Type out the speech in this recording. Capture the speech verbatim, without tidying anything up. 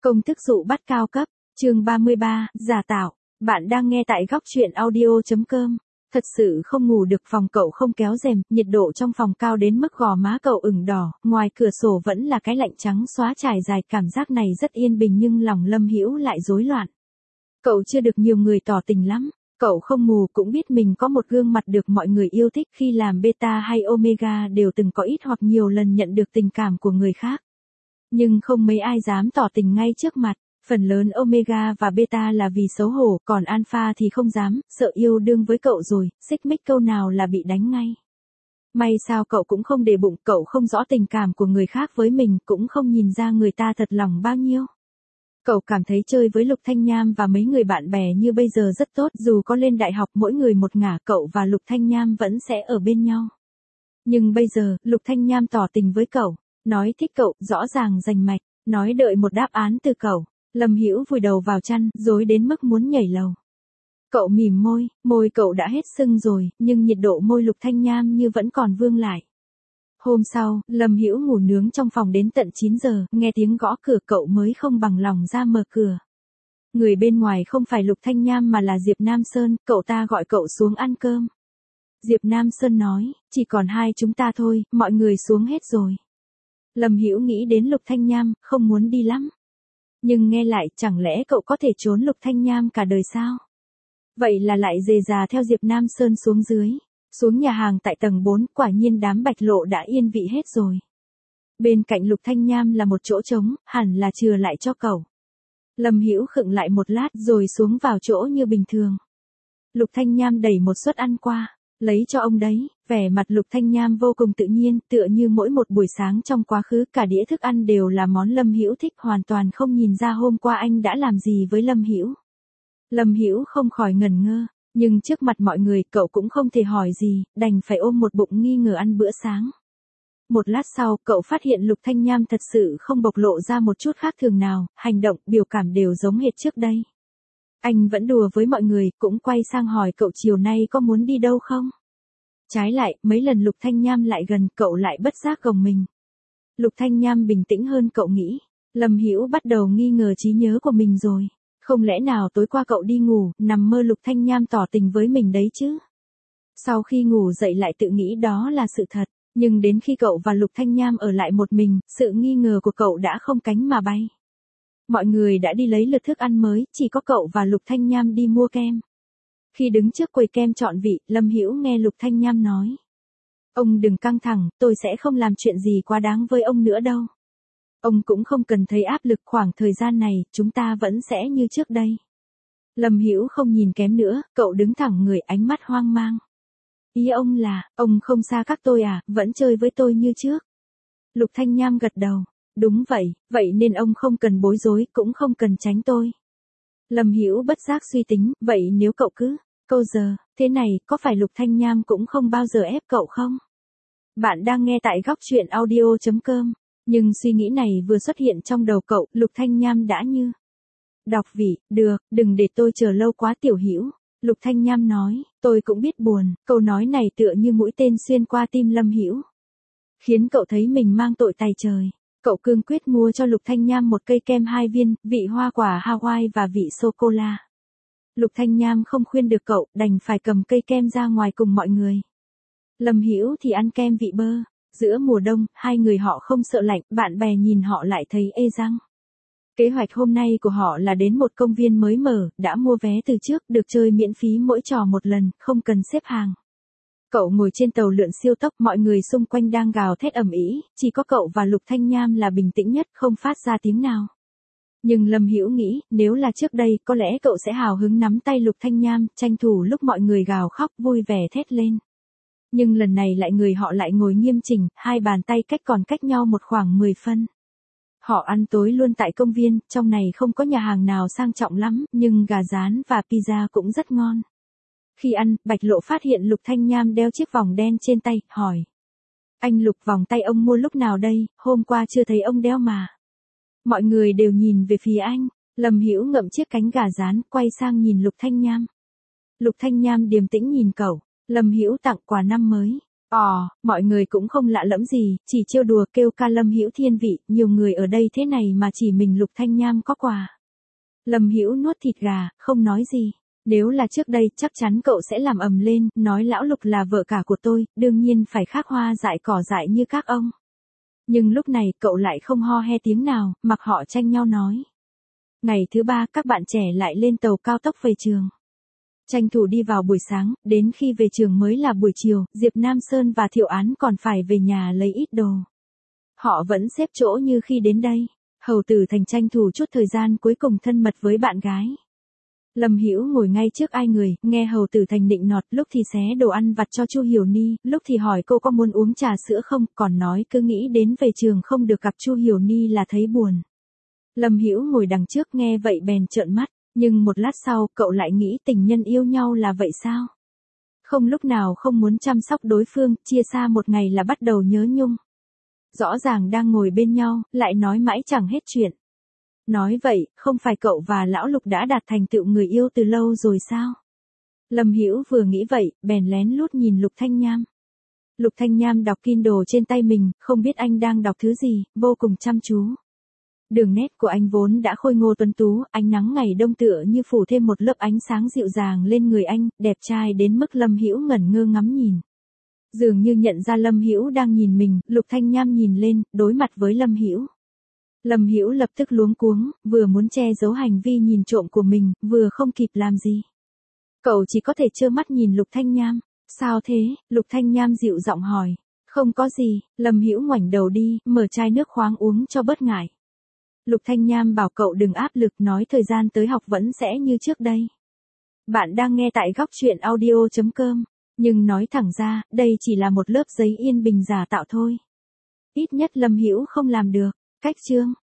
Công thức dụ bắt cao cấp, chương ba mươi ba, giả tạo. Bạn đang nghe tại góc truyện audio chấm com. Thật sự không ngủ được, phòng cậu không kéo rèm, nhiệt độ trong phòng cao đến mức gò má cậu ửng đỏ, ngoài cửa sổ vẫn là cái lạnh trắng xóa trải dài, cảm giác này rất yên bình nhưng lòng Lâm Hữu lại rối loạn. Cậu chưa được nhiều người tỏ tình lắm, cậu không mù cũng biết mình có một gương mặt được mọi người yêu thích, khi làm beta hay omega đều từng có ít hoặc nhiều lần nhận được tình cảm của người khác. Nhưng không mấy ai dám tỏ tình ngay trước mặt. Phần lớn omega và beta là vì xấu hổ, còn alpha thì không dám, sợ yêu đương với cậu rồi, xích mích câu nào là bị đánh ngay. May sao cậu cũng không để bụng, cậu không rõ tình cảm của người khác với mình, cũng không nhìn ra người ta thật lòng bao nhiêu. Cậu cảm thấy chơi với Lục Thanh Nham và mấy người bạn bè như bây giờ rất tốt, dù có lên đại học mỗi người một ngả, cậu và Lục Thanh Nham vẫn sẽ ở bên nhau. Nhưng bây giờ, Lục Thanh Nham tỏ tình với cậu, nói thích cậu, rõ ràng rành mạch, nói đợi một đáp án từ cậu. Lâm Hữu vùi đầu vào chăn, rối đến mức muốn nhảy lầu. Cậu mỉm môi, môi cậu đã hết sưng rồi, nhưng nhiệt độ môi Lục Thanh Nham như vẫn còn vương lại. Hôm sau, Lâm Hữu ngủ nướng trong phòng đến tận chín giờ, nghe tiếng gõ cửa cậu mới không bằng lòng ra mở cửa. Người bên ngoài không phải Lục Thanh Nham mà là Diệp Nam Sơn, cậu ta gọi cậu xuống ăn cơm. Diệp Nam Sơn nói, chỉ còn hai chúng ta thôi, mọi người xuống hết rồi. Lâm Hữu nghĩ đến Lục Thanh Nham, không muốn đi lắm. Nhưng nghe lại, chẳng lẽ cậu có thể trốn Lục Thanh Nham cả đời sao? Vậy là lại dề dà theo Diệp Nam Sơn xuống dưới, xuống nhà hàng tại tầng bốn, quả nhiên đám bạch lộ đã yên vị hết rồi. Bên cạnh Lục Thanh Nham là một chỗ trống, hẳn là chừa lại cho cậu. Lâm Hữu khựng lại một lát rồi xuống vào chỗ như bình thường. Lục Thanh Nham đẩy một suất ăn qua, lấy cho ông đấy, vẻ mặt Lục Thanh Nham vô cùng tự nhiên, tựa như mỗi một buổi sáng trong quá khứ cả đĩa thức ăn đều là món Lâm Hữu thích, hoàn toàn không nhìn ra hôm qua anh đã làm gì với Lâm Hữu. Lâm Hữu không khỏi ngẩn ngơ, nhưng trước mặt mọi người cậu cũng không thể hỏi gì, đành phải ôm một bụng nghi ngờ ăn bữa sáng. Một lát sau, cậu phát hiện Lục Thanh Nham thật sự không bộc lộ ra một chút khác thường nào, hành động, biểu cảm đều giống hệt trước đây. Anh vẫn đùa với mọi người, cũng quay sang hỏi cậu chiều nay có muốn đi đâu không? Trái lại, mấy lần Lục Thanh Nham lại gần, cậu lại bất giác gồng mình. Lục Thanh Nham bình tĩnh hơn cậu nghĩ, Lâm Hữu bắt đầu nghi ngờ trí nhớ của mình rồi. Không lẽ nào tối qua cậu đi ngủ, nằm mơ Lục Thanh Nham tỏ tình với mình đấy chứ? Sau khi ngủ dậy lại tự nghĩ đó là sự thật, nhưng đến khi cậu và Lục Thanh Nham ở lại một mình, sự nghi ngờ của cậu đã không cánh mà bay. Mọi người đã đi lấy lượt thức ăn mới, chỉ có cậu và Lục Thanh Nham đi mua kem. Khi đứng trước quầy kem chọn vị, Lâm Hữu nghe Lục Thanh Nham nói. Ông đừng căng thẳng, tôi sẽ không làm chuyện gì quá đáng với ông nữa đâu. Ông cũng không cần thấy áp lực, khoảng thời gian này, chúng ta vẫn sẽ như trước đây. Lâm Hữu không nhìn kém nữa, cậu đứng thẳng người, ánh mắt hoang mang. Ý ông là, ông không xa các tôi à, vẫn chơi với tôi như trước. Lục Thanh Nham gật đầu. Đúng vậy, vậy nên ông không cần bối rối, cũng không cần tránh tôi. Lâm Hữu bất giác suy tính, vậy nếu cậu cứ, câu giờ, thế này, có phải Lục Thanh Nham cũng không bao giờ ép cậu không? Bạn đang nghe tại góc truyện audio chấm com, nhưng suy nghĩ này vừa xuất hiện trong đầu cậu, Lục Thanh Nham đã như đọc vị, được, đừng để tôi chờ lâu quá Tiểu Hữu. Lục Thanh Nham nói, tôi cũng biết buồn, câu nói này tựa như mũi tên xuyên qua tim Lâm Hữu, khiến cậu thấy mình mang tội tày trời. Cậu cương quyết mua cho Lục Thanh Nham một cây kem hai viên, vị hoa quả Hawaii và vị sô-cô-la. Lục Thanh Nham không khuyên được cậu, đành phải cầm cây kem ra ngoài cùng mọi người. Lâm Hữu thì ăn kem vị bơ. Giữa mùa đông, hai người họ không sợ lạnh, bạn bè nhìn họ lại thấy ê răng. Kế hoạch hôm nay của họ là đến một công viên mới mở, đã mua vé từ trước, được chơi miễn phí mỗi trò một lần, không cần xếp hàng. Cậu ngồi trên tàu lượn siêu tốc, mọi người xung quanh đang gào thét ầm ĩ, chỉ có cậu và Lục Thanh Nham là bình tĩnh nhất, không phát ra tiếng nào. Nhưng Lâm Hữu nghĩ, nếu là trước đây, có lẽ cậu sẽ hào hứng nắm tay Lục Thanh Nham, tranh thủ lúc mọi người gào khóc vui vẻ thét lên. Nhưng lần này lại người họ lại ngồi nghiêm chỉnh, hai bàn tay cách còn cách nhau một khoảng mười phân. Họ ăn tối luôn tại công viên, trong này không có nhà hàng nào sang trọng lắm, nhưng gà rán và pizza cũng rất ngon. Khi ăn, Bạch Lộ phát hiện Lục Thanh Nham đeo chiếc vòng đen trên tay, hỏi. Anh Lục, vòng tay ông mua lúc nào đây, hôm qua chưa thấy ông đeo mà. Mọi người đều nhìn về phía anh, Lâm Hữu ngậm chiếc cánh gà rán, quay sang nhìn Lục Thanh Nham. Lục Thanh Nham điềm tĩnh nhìn cậu, Lâm Hữu tặng quà năm mới. Ồ, mọi người cũng không lạ lẫm gì, chỉ trêu đùa kêu ca Lâm Hữu thiên vị, nhiều người ở đây thế này mà chỉ mình Lục Thanh Nham có quà. Lâm Hữu nuốt thịt gà, không nói gì. Nếu là trước đây, chắc chắn cậu sẽ làm ầm lên, nói lão Lục là vợ cả của tôi, đương nhiên phải khác hoa dại cỏ dại như các ông. Nhưng lúc này, cậu lại không ho he tiếng nào, mặc họ tranh nhau nói. Ngày thứ ba, các bạn trẻ lại lên tàu cao tốc về trường. Tranh thủ đi vào buổi sáng, đến khi về trường mới là buổi chiều, Diệp Nam Sơn và Thiệu Án còn phải về nhà lấy ít đồ. Họ vẫn xếp chỗ như khi đến đây. Hầu Tử Thành tranh thủ chút thời gian cuối cùng thân mật với bạn gái. Lâm Hữu ngồi ngay trước ai người, nghe Hầu Tử Thành nịnh nọt, lúc thì xé đồ ăn vặt cho Chu Hiểu Ni, lúc thì hỏi cô có muốn uống trà sữa không, còn nói cứ nghĩ đến về trường không được gặp Chu Hiểu Ni là thấy buồn. Lâm Hữu ngồi đằng trước nghe vậy bèn trợn mắt, nhưng một lát sau, cậu lại nghĩ tình nhân yêu nhau là vậy sao? Không lúc nào không muốn chăm sóc đối phương, chia xa một ngày là bắt đầu nhớ nhung. Rõ ràng đang ngồi bên nhau, lại nói mãi chẳng hết chuyện. Nói vậy, không phải cậu và lão Lục đã đạt thành tựu người yêu từ lâu rồi sao? Lâm Hữu vừa nghĩ vậy, bèn lén lút nhìn Lục Thanh Nham. Lục Thanh Nham đọc Kindle trên tay mình, không biết anh đang đọc thứ gì, vô cùng chăm chú. Đường nét của anh vốn đã khôi ngô tuấn tú, ánh nắng ngày đông tựa như phủ thêm một lớp ánh sáng dịu dàng lên người anh, đẹp trai đến mức Lâm Hữu ngẩn ngơ ngắm nhìn. Dường như nhận ra Lâm Hữu đang nhìn mình, Lục Thanh Nham nhìn lên, đối mặt với Lâm Hữu. Lâm Hữu lập tức luống cuống, vừa muốn che giấu hành vi nhìn trộm của mình, vừa không kịp làm gì. Cậu chỉ có thể trơ mắt nhìn Lục Thanh Nham. Sao thế? Lục Thanh Nham dịu giọng hỏi. Không có gì, Lâm Hữu ngoảnh đầu đi, mở chai nước khoáng uống cho bớt ngại. Lục Thanh Nham bảo cậu đừng áp lực, nói thời gian tới học vẫn sẽ như trước đây. Bạn đang nghe tại góc truyện audio chấm com. Nhưng nói thẳng ra, đây chỉ là một lớp giấy yên bình giả tạo thôi. Ít nhất Lâm Hữu không làm được. Cách chương